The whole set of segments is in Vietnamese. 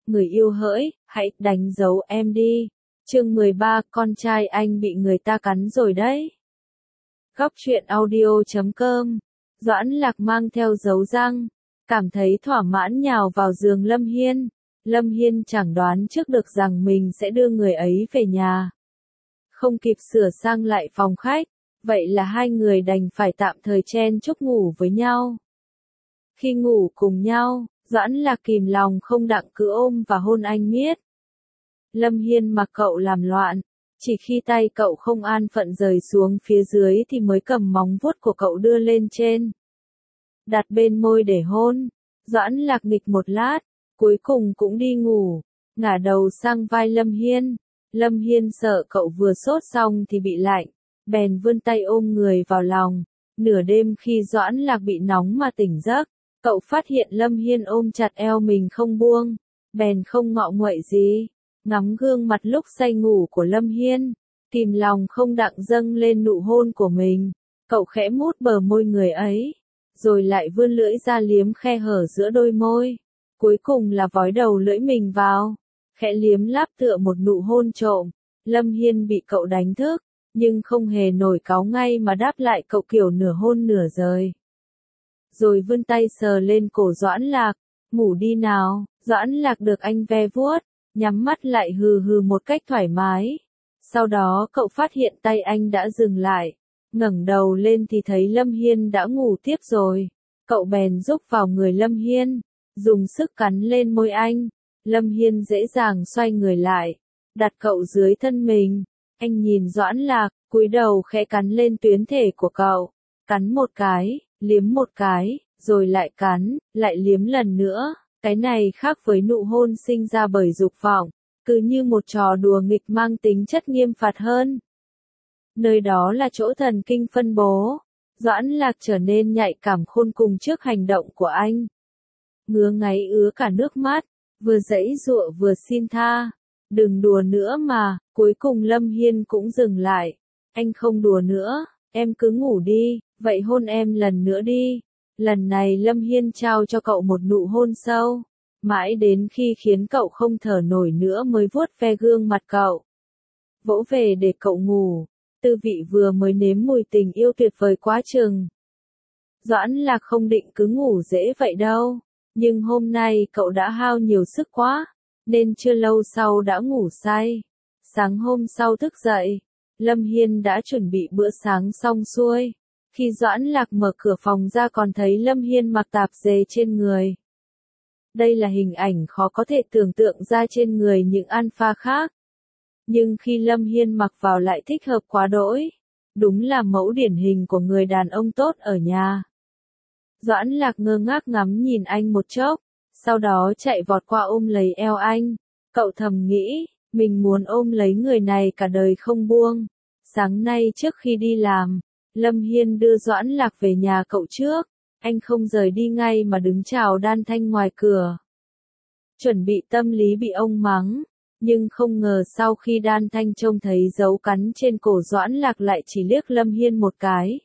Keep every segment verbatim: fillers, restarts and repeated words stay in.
Người yêu hỡi, hãy đánh dấu em đi. Chương mười ba, con trai anh bị người ta cắn rồi đấy. Góc truyện audio chấm com. Doãn Lạc mang theo dấu răng, cảm thấy thỏa mãn nhào vào giường Lâm Hiên. Lâm Hiên chẳng đoán trước được rằng mình sẽ đưa người ấy về nhà. Không kịp sửa sang lại phòng khách, vậy là hai người đành phải tạm thời chen chúc ngủ với nhau. Khi ngủ cùng nhau, Doãn Lạc kìm lòng không đặng cứ ôm và hôn anh miết. Lâm Hiên mặc cậu làm loạn, chỉ khi tay cậu không an phận rời xuống phía dưới thì mới cầm móng vuốt của cậu đưa lên trên. Đặt bên môi để hôn, Doãn Lạc nghịch một lát, cuối cùng cũng đi ngủ, ngả đầu sang vai Lâm Hiên. Lâm Hiên sợ cậu vừa sốt xong thì bị lạnh, bèn vươn tay ôm người vào lòng. Nửa đêm khi Doãn Lạc bị nóng mà tỉnh giấc, cậu phát hiện Lâm Hiên ôm chặt eo mình không buông, bèn không ngọ nguậy gì, ngắm gương mặt lúc say ngủ của Lâm Hiên, kìm lòng không đặng dâng lên nụ hôn của mình. Cậu khẽ mút bờ môi người ấy, rồi lại vươn lưỡi ra liếm khe hở giữa đôi môi, cuối cùng là vói đầu lưỡi mình vào, khẽ liếm láp tựa một nụ hôn trộm. Lâm Hiên bị cậu đánh thức, nhưng không hề nổi cáu ngay mà đáp lại cậu kiểu nửa hôn nửa rời. Rồi vươn tay sờ lên cổ Doãn Lạc, ngủ đi nào. Doãn Lạc được anh ve vuốt, nhắm mắt lại hừ hừ một cách thoải mái. Sau đó cậu phát hiện tay anh đã dừng lại, ngẩng đầu lên thì thấy Lâm Hiên đã ngủ tiếp rồi. Cậu bèn rúc vào người Lâm Hiên, dùng sức cắn lên môi anh. Lâm Hiên dễ dàng xoay người lại, đặt cậu dưới thân mình. Anh nhìn Doãn Lạc, cúi đầu khẽ cắn lên tuyến thể của cậu, cắn một cái, liếm một cái, rồi lại cắn, lại liếm lần nữa. Cái này khác với nụ hôn sinh ra bởi dục vọng, cứ như một trò đùa nghịch mang tính chất nghiêm phạt hơn. Nơi đó là chỗ thần kinh phân bố. Doãn Lạc trở nên nhạy cảm khôn cùng trước hành động của anh. Ngứa ngáy ứa cả nước mắt, vừa giãy giụa vừa xin tha. Đừng đùa nữa mà. Cuối cùng Lâm Hiên cũng dừng lại. Anh không đùa nữa, em cứ ngủ đi, vậy hôn em lần nữa đi. Lần này Lâm Hiên trao cho cậu một nụ hôn sâu, mãi đến khi khiến cậu không thở nổi nữa mới vuốt ve gương mặt cậu, vỗ về để cậu ngủ. Tư vị vừa mới nếm mùi tình yêu tuyệt vời quá chừng. Doãn Lạc không định cứ ngủ dễ vậy đâu, nhưng hôm nay cậu đã hao nhiều sức quá, nên chưa lâu sau đã ngủ say. Sáng hôm sau thức dậy, Lâm Hiên đã chuẩn bị bữa sáng xong xuôi. Khi Doãn Lạc mở cửa phòng ra còn thấy Lâm Hiên mặc tạp dề trên người. Đây là hình ảnh khó có thể tưởng tượng ra trên người những alpha khác. Nhưng khi Lâm Hiên mặc vào lại thích hợp quá đỗi. Đúng là mẫu điển hình của người đàn ông tốt ở nhà. Doãn Lạc ngơ ngác ngắm nhìn anh một chốc, sau đó chạy vọt qua ôm lấy eo anh. Cậu thầm nghĩ, mình muốn ôm lấy người này cả đời không buông. Sáng nay trước khi đi làm, Lâm Hiên đưa Doãn Lạc về nhà cậu trước. Anh không rời đi ngay mà đứng chào Đan Thanh ngoài cửa. Chuẩn bị tâm lý bị ông mắng, nhưng không ngờ sau khi Đan Thanh trông thấy dấu cắn trên cổ Doãn Lạc lại chỉ liếc Lâm Hiên một cái.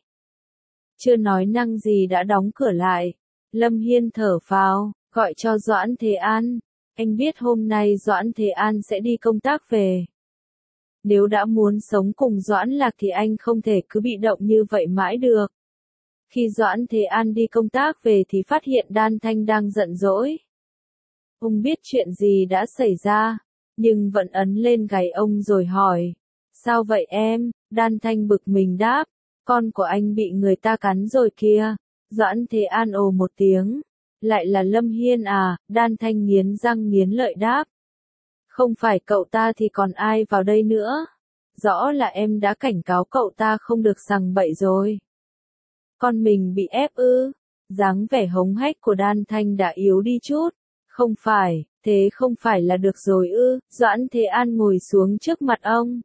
Chưa nói năng gì đã đóng cửa lại. Lâm Hiên thở phào, gọi cho Doãn Thế An. Anh biết hôm nay Doãn Thế An sẽ đi công tác về. Nếu đã muốn sống cùng Doãn Lạc thì anh không thể cứ bị động như vậy mãi được. Khi Doãn Thế An đi công tác về thì phát hiện Đan Thanh đang giận dỗi. Ông biết chuyện gì đã xảy ra, nhưng vẫn ấn lên gáy ông rồi hỏi. Sao vậy em? Đan Thanh bực mình đáp. Con của anh bị người ta cắn rồi kìa. Doãn Thế An ồ một tiếng. Lại là Lâm Hiên à? Đan Thanh nghiến răng nghiến lợi đáp. Không phải cậu ta thì còn ai vào đây nữa? Rõ là em đã cảnh cáo cậu ta không được sằng bậy rồi. Con mình bị ép ư? Dáng vẻ hống hách của Đan Thanh đã yếu đi chút. Không phải, thế không phải là được rồi ư? Doãn Thế An ngồi xuống trước mặt ông.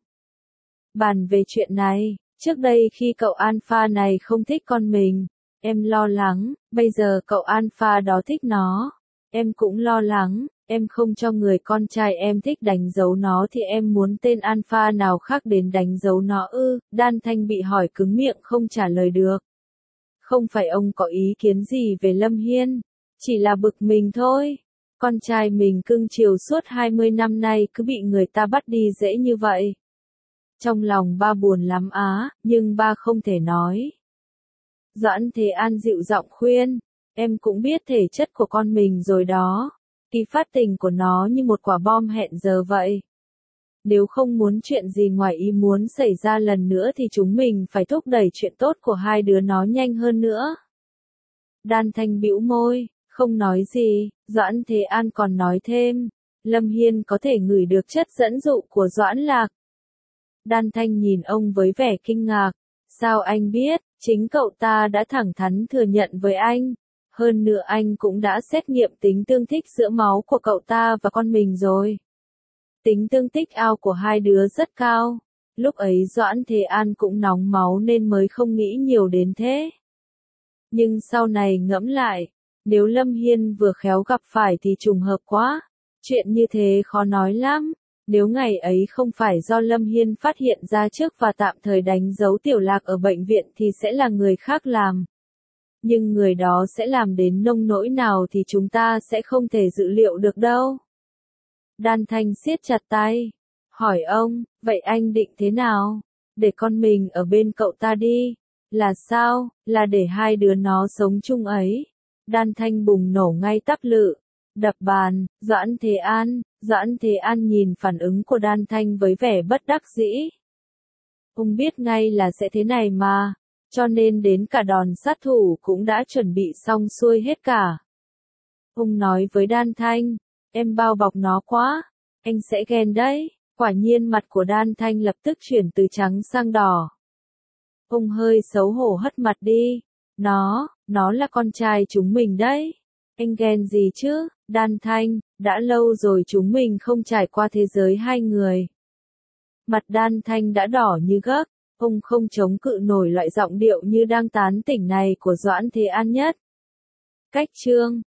Bàn về chuyện này, trước đây khi cậu alpha này không thích con mình, em lo lắng, bây giờ cậu alpha đó thích nó. Em cũng lo lắng, em không cho người con trai em thích đánh dấu nó thì em muốn tên alpha nào khác đến đánh dấu nó ư? Đan Thanh bị hỏi cứng miệng không trả lời được. Không phải ông có ý kiến gì về Lâm Hiên, chỉ là bực mình thôi. Con trai mình cưng chiều suốt hai mươi năm nay cứ bị người ta bắt đi dễ như vậy. Trong lòng ba buồn lắm á, nhưng ba không thể nói. Doãn Thế An dịu giọng khuyên, em cũng biết thể chất của con mình rồi đó. Kỳ phát tình của nó như một quả bom hẹn giờ vậy. Nếu không muốn chuyện gì ngoài ý muốn xảy ra lần nữa thì chúng mình phải thúc đẩy chuyện tốt của hai đứa nó nhanh hơn nữa. Đan Thanh bĩu môi, không nói gì, Doãn Thế An còn nói thêm, Lâm Hiên có thể ngửi được chất dẫn dụ của Doãn Lạc. Đan Thanh nhìn ông với vẻ kinh ngạc, sao anh biết, chính cậu ta đã thẳng thắn thừa nhận với anh. Hơn nữa anh cũng đã xét nghiệm tính tương thích giữa máu của cậu ta và con mình rồi. Tính tương tích ao của hai đứa rất cao. Lúc ấy Doãn Thế An cũng nóng máu nên mới không nghĩ nhiều đến thế. Nhưng sau này ngẫm lại, nếu Lâm Hiên vừa khéo gặp phải thì trùng hợp quá. Chuyện như thế khó nói lắm. Nếu ngày ấy không phải do Lâm Hiên phát hiện ra trước và tạm thời đánh dấu Tiểu Lạc ở bệnh viện thì sẽ là người khác làm. Nhưng người đó sẽ làm đến nông nỗi nào thì chúng ta sẽ không thể dự liệu được đâu. Đan Thanh siết chặt tay, hỏi ông, vậy anh định thế nào? Để con mình ở bên cậu ta đi. Là sao? Là để hai đứa nó sống chung ấy. Đan Thanh bùng nổ ngay tắp lự, đập bàn, Doãn Thế An, Doãn Thế An nhìn phản ứng của Đan Thanh với vẻ bất đắc dĩ. Ông biết ngay là sẽ thế này mà, cho nên đến cả đòn sát thủ cũng đã chuẩn bị xong xuôi hết cả. Ông nói với Đan Thanh, em bao bọc nó quá, anh sẽ ghen đấy. Quả nhiên mặt của Đan Thanh lập tức chuyển từ trắng sang đỏ. Ông hơi xấu hổ hất mặt đi, nó, nó là con trai chúng mình đấy. Anh ghen gì chứ, Đan Thanh, đã lâu rồi chúng mình không trải qua thế giới hai người. Mặt Đan Thanh đã đỏ như gấc, ông không chống cự nổi loại giọng điệu như đang tán tỉnh này của Doãn Thế An nhất. Cách chương